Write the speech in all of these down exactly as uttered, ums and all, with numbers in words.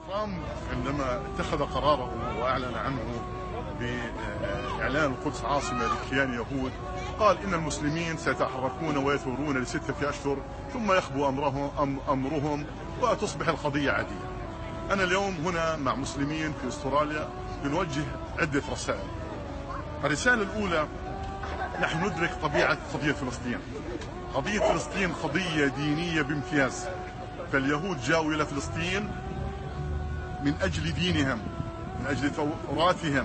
ترامب عندما اتخذ قراره وأعلن عنه بإعلان القدس عاصمة لكيان يهود، قال إن المسلمين سيتحركون ويثورون لستة أشهر ثم يخبو أمرهم, أمرهم وتصبح القضية عادية. أنا اليوم هنا مع مسلمين في أستراليا بنوجه عدة رسائل. الرسالة الأولى: نحن ندرك طبيعة قضية فلسطين. قضية فلسطين قضية دينية بامتياز، فاليهود جاءوا إلى فلسطين من أجل دينهم، من أجل تراثهم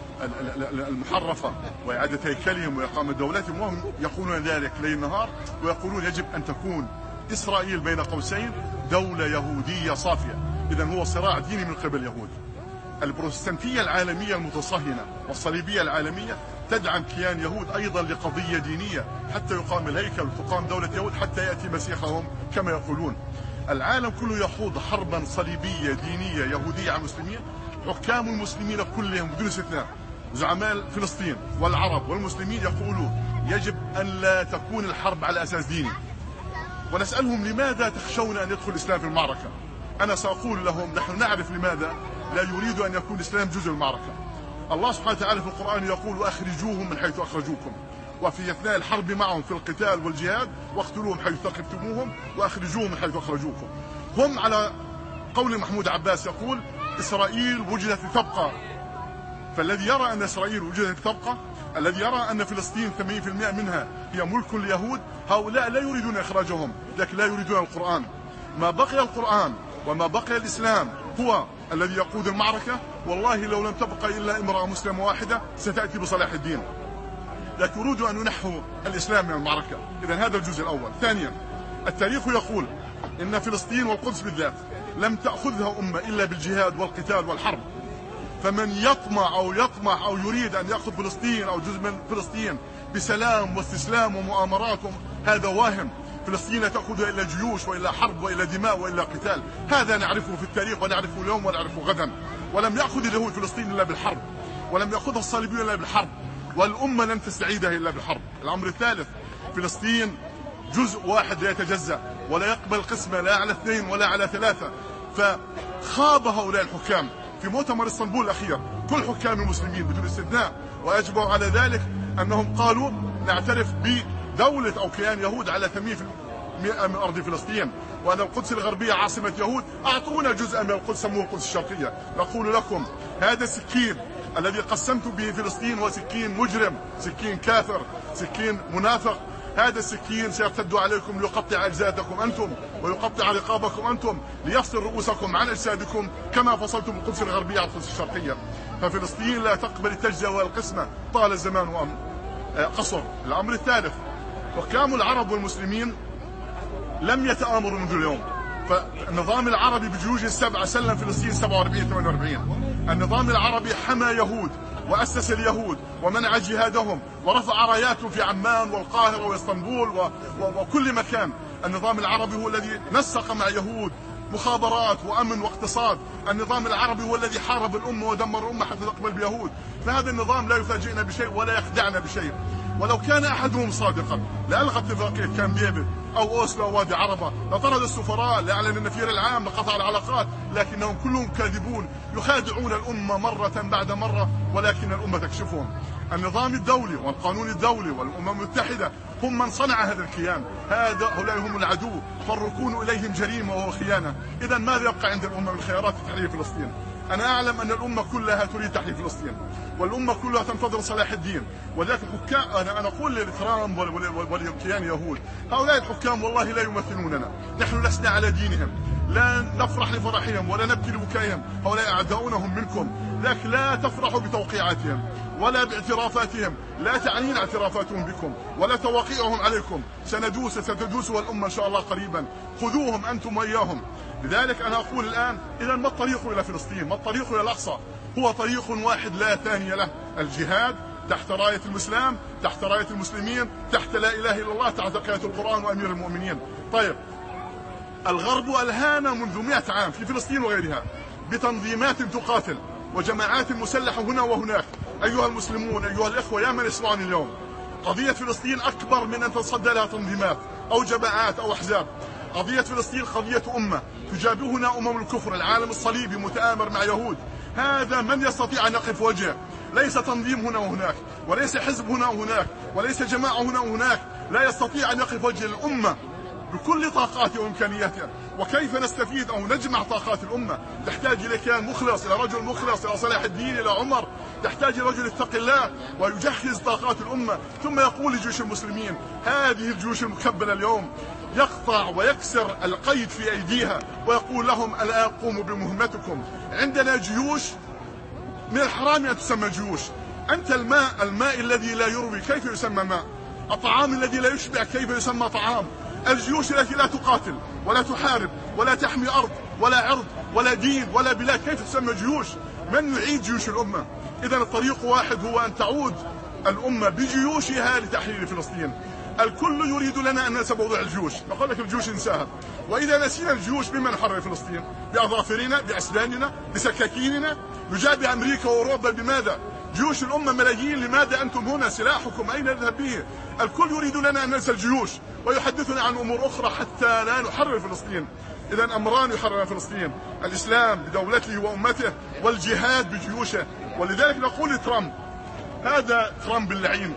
المحرفة وإعادة هيكلهم وإقامة دولتهم، وهم يقولون ذلك ليل نهار، ويقولون يجب أن تكون إسرائيل بين قوسين دولة يهودية صافية. إذن هو صراع ديني من قبل اليهود. البروتستانتية العالمية المتصهنة والصليبية العالمية تدعم كيان يهود أيضا لقضية دينية، حتى يقام الهيكل وتقام دولة يهود حتى يأتي مسيحهم كما يقولون. العالم كله يخوض حربا صليبية دينية يهودية على المسلمين. حكام المسلمين كلهم بدون استثناء، زعماء فلسطين والعرب والمسلمين، يقولوا يجب أن لا تكون الحرب على أساس ديني. ونسألهم: لماذا تخشون أن يدخل الإسلام في المعركة؟ أنا سأقول لهم: نحن نعرف لماذا لا يريد أن يكون الإسلام جزء من المعركة. الله سبحانه وتعالى في القرآن يقول: وأخرجوهم من حيث أخرجوكم، وفي أثناء الحرب معهم في القتال والجهاد: واقتلوهم حيث ثقفتموهم وأخرجوهم من حيث أخرجوكم. هم على قول محمود عباس يقول: إسرائيل وجدت لتبقى. فالذي يرى أن إسرائيل وجدت لتبقى، الذي يرى أن فلسطين ثمانين بالمئة منها هي ملك اليهود، هؤلاء لا يريدون إخراجهم، لكن لا يريدون القرآن. ما بقي القرآن وما بقي الإسلام هو الذي يقود المعركة. والله لو لم تبقى إلا امرأة مسلمة واحدة ستأتي بصلاح الدين، لكن يريدوا أن ينحوا الإسلام من المعركة. إذن هذا الجزء الأول. ثانيا: التاريخ يقول إن فلسطين والقدس بالذات لم تأخذها أمة إلا بالجهاد والقتال والحرب. فمن يطمع أو يطمع أو يريد أن يأخذ فلسطين أو جزء من فلسطين بسلام واستسلام ومؤامرات، هذا واهم. فلسطين لا تأخذها إلا جيوش وإلا حرب وإلا دماء وإلا قتال. هذا نعرفه في التاريخ ونعرفه اليوم ونعرفه غدا. ولم يأخذ اليهود فلسطين إلا بالحرب، ولم يأخذها الصليبيون إلا بالحرب، والأمة لن تستعيدها إلا بالحرب. الأمر الثالث: فلسطين جزء واحد لا يتجزأ، ولا يقبل قسمة لا على اثنين ولا على ثلاثة. فخاب هؤلاء الحكام في مؤتمر اسطنبول الأخير، كل حكام المسلمين بدون استثناء، وأجبروا على ذلك أنهم قالوا نعترف بدولة أو كيان يهود على ثمانين بالمئة من أرض فلسطين، وأن القدس الغربية عاصمة يهود. أعطونا جزءا من القدس سموه القدس الشرقية. نقول لكم: هذا السكين الذي قسمتم به فلسطين هو سكين مجرم، سكين كافر، سكين منافق. هذا السكين سيرتد عليكم ليقطع أجسادكم أنتم ويقطع رقابكم أنتم، ليفصل رؤوسكم عن أجسادكم كما فصلتم القدس الغربية عن القدس الشرقية. ففلسطين لا تقبل التجزئة والقسمة طال الزمان وأمر قصر. الأمر الثالث: حكام العرب والمسلمين لم يتآمروا منذ اليوم. فالنظام العربي بجيوش السبعة سلم فلسطين سبعة وأربعين ثمانية وأربعين. النظام العربي حمى يهود وأسس اليهود ومنع جهادهم ورفع راياتهم في عمان والقاهرة واسطنبول و... و... وكل مكان. النظام العربي هو الذي نسق مع يهود مخابرات وأمن واقتصاد. النظام العربي هو الذي حارب الأمة ودمر الأمة حتى تقبل بيهود. فهذا النظام لا يفاجئنا بشيء ولا يخدعنا بشيء. ولو كان أحدهم صادقا لألغى اتفاقية كامب ديفيد أو أوسلو أو وادي عربة، لطرد السفراء، لأعلن النفير العام، لقطع العلاقات. لكنهم كلهم كاذبون، يخادعون الأمة مرة بعد مرة، ولكن الأمة تكشفهم. النظام الدولي والقانون الدولي والأمم المتحدة هم من صنع هذا الكيان. هؤلاء هم العدو، فالركون إليهم جريمة وهو خيانة. إذا ماذا يبقى عند الأمة من خيارات تحرير فلسطين؟ أنا أعلم أن الأمة كلها تريد تحرير فلسطين، والأمة كلها تنتظر صلاح الدين. وذلك الحكام، أنا أنا أقول لترامب ولكيان يهود: هؤلاء الحكام والله لا يمثلوننا، نحن لسنا على دينهم، لا نفرح لفرحهم ولا نبكي لبكائهم. هؤلاء أعداؤنا هم منكم، لكن لا تفرحوا بتوقيعاتهم ولا باعترافاتهم، لا تعنينا اعترافاتهم بكم ولا توقيعهم عليكم. سندوس ستدوسها الأمة إن شاء الله قريبا. خذوهم أنتم وإياهم. لذلك أنا أقول الآن: إذا ما الطريق إلى فلسطين؟ ما الطريق إلى الأقصى؟ هو طريق واحد لا ثاني له: الجهاد تحت راية الإسلام، تحت راية المسلمين، تحت لا إله إلا الله، تحت قيادة القرآن وأمير المؤمنين. طيب، الغرب ألهانا منذ مئة عام في فلسطين وغيرها بتنظيمات تقاتل وجماعات مسلحة هنا وهناك. أيها المسلمون، أيها الإخوة، يا من يسمعني اليوم، قضية فلسطين أكبر من أن تتصدى لها تنظيمات أو جماعات أو أحزاب. قضية فلسطين قضية أمة. تجابهنا أمم الكفر، العالم الصليبي متآمر مع يهود. هذا من يستطيع أن يقف وجهه؟ ليس تنظيم هنا وهناك، وليس حزب هنا وهناك، وليس جماعة هنا وهناك، لا يستطيع أن يقف وجه الأمة بكل طاقاتها وإمكانياتها. وكيف نستفيد أو نجمع طاقات الأمة؟ تحتاج إلى كيان مخلص، إلى رجل مخلص، إلى صلاح الدين، إلى عمر. تحتاج رجل يتقي الله ويجهز طاقات الأمة، ثم يقول لجيوش المسلمين: هذه الجيوش المكبلة اليوم، يقطع ويكسر القيد في أيديها ويقول لهم: ألا قوموا بمهمتكم. عندنا جيوش من الحرام أن تسمى جيوش. أنت الماء، الماء الذي لا يروي كيف يسمى ماء؟ الطعام الذي لا يشبع كيف يسمى طعام؟ الجيوش التي لا تقاتل ولا تحارب ولا تحمي أرض ولا عرض ولا دين ولا بلاد كيف تسمى جيوش؟ من يعيد جيوش الأمة؟ إذن الطريق واحد، هو أن تعود الأمة بجيوشها لتحرير فلسطين. الكل يريد لنا أن ننسى موضوع الجيوش، نقول لك الجيوش انساها. وإذا نسينا الجيوش بما نحرر فلسطين؟ بأظافرنا، بأسناننا، بسكاكيننا؟ نجابه أمريكا وأوروبا بماذا؟ جيوش الأمة ملايين، لماذا أنتم هنا؟ سلاحكم أين يذهب به؟ الكل يريد لنا أن ننسى الجيوش ويحدثنا عن أمور أخرى حتى لا نحرر فلسطين. إذن أمران يحرر فلسطين: الإسلام بدولته وأمته، والجهاد بجيوشه. ولذلك نقول لترامب، هذا ترامب اللعين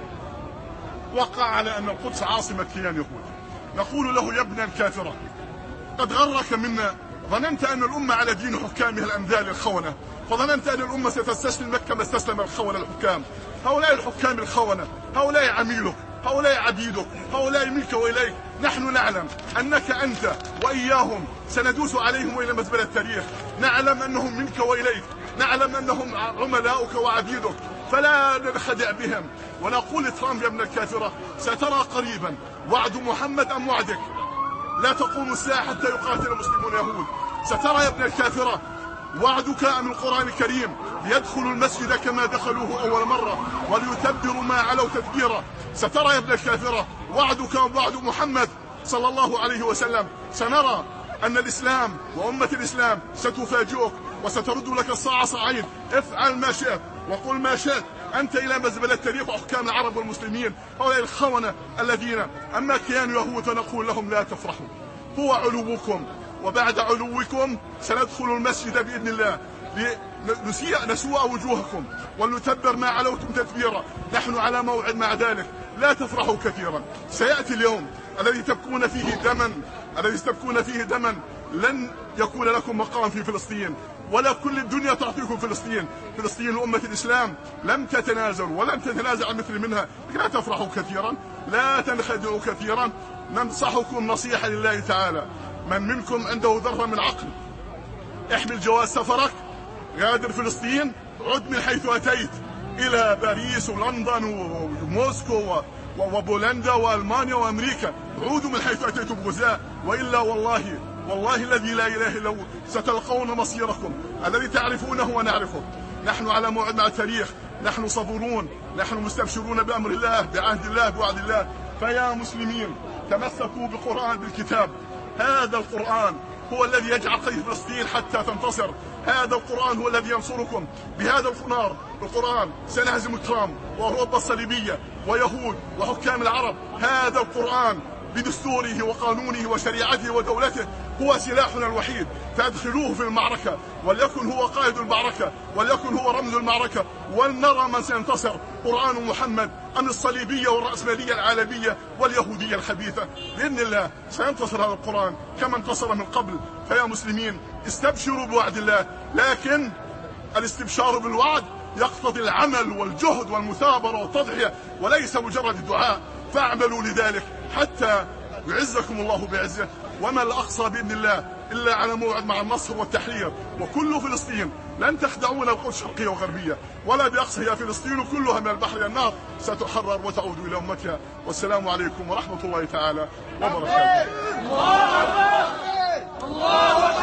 وقع على أن القدس عاصمة كيان يهود، نقول له: يا ابن الكافرة، قد غرك منا، ظننت أن الأمة على دين حكامها الأمثال الخونة، فظننت أن الأمة ستستسلم لك كما استسلم الخونة الحكام. هؤلاء الحكام الخونة، هؤلاء عميلك، هؤلاء عبيدك، هؤلاء منك وإليك. نحن نعلم أنك أنت وإياهم سندوس عليهم إلى مزبلة التاريخ، نعلم أنهم منك وإليك، نعلم أنهم عملاؤك وعبيدك، فلا ننخدع بهم. ونقول لترامب: يا ابن الكافرة، سترى قريبا وعد محمد أم وعدك. لا تقوم الساعة حتى يقاتل المسلمون يهود. سترى يا ابن الكافرة وعدك أم القرآن الكريم ليدخلوا المسجد كما دخلوه أول مرة وليتبروا ما علوا تدبيرا. سترى يا ابن الكافرة وعدك وعد محمد صلى الله عليه وسلم. سنرى أن الإسلام وأمة الإسلام ستفاجئك وسترد لك الصاع صاعين. افعل ما شئت وقل ما شئت، أنت إلى مزبلة التاريخ وحكام العرب والمسلمين، هؤلاء الخونة الذين. أما كيان يهود فنقول لهم: لا تفرحوا، هو علوكم، وبعد علوكم سندخل المسجد بإذن الله لنسوء وجوهكم ولنتبر ما علوتم تدبيرا. نحن على موعد مع ذلك، لا تفرحوا كثيرا. سيأتي اليوم الذي تبكون فيه دما، الذي تبكون فيه دما. لن يكون لكم مقام في فلسطين، ولا كل الدنيا تعطيكم فلسطين. فلسطين أمة الإسلام لم تتنازل ولم تتنازع عن مثل منها. لا تفرحوا كثيرا، لا تنخدعوا كثيرا. ننصحكم نصيحة لله تعالى: من منكم عنده ذرة من عقل احمل جواز سفرك، غادر فلسطين، عد من حيث أتيت إلى باريس ولندن وموسكو وبولندا وألمانيا وأمريكا. عودوا من حيث أتيتم بغزاة، وإلا والله والله الذي لا إله إلا هو ستلقون مصيركم الذي تعرفونه ونعرفه. نحن على موعد مع التاريخ، نحن صبورون، نحن مستبشرون بأمر الله، بعهد الله، بوعد الله. فيا مسلمين، تمسكوا بالقرآن، بالكتاب. هذا القرآن هو الذي يجعل قيد فلسطين حتى تنتصر. هذا القرآن هو الذي ينصركم. بهذا القرآن القرآن سنهزم ترامب وأوروبا الصليبية ويهود وحكام العرب. هذا القرآن بدستوره وقانونه وشريعته ودولته هو سلاحنا الوحيد. فادخلوه في المعركة، وليكن هو قائد المعركة، وليكن هو رمز المعركة، ولنرى من سينتصر، قرآن محمد أم الصليبية والرأسمالية العالمية واليهودية الخبيثة. بإذن الله سينتصر هذا القرآن كما انتصر من قبل. فيا مسلمين، استبشروا بوعد الله، لكن الاستبشار بالوعد يقتضي العمل والجهد والمثابرة والتضحية، وليس مجرد الدعاء. فاعملوا لذلك حتى يعزكم الله بعزه. وما الأقصى بإذن الله إلا على موعد مع النصر والتحرير. وكل فلسطين لن تخدعون القدس شرقية وغربية ولا بأقصى، هي فلسطين كلها من البحر إلى النار ستحرر وتعود إلى أمتها. والسلام عليكم ورحمة الله تعالى وبركاته.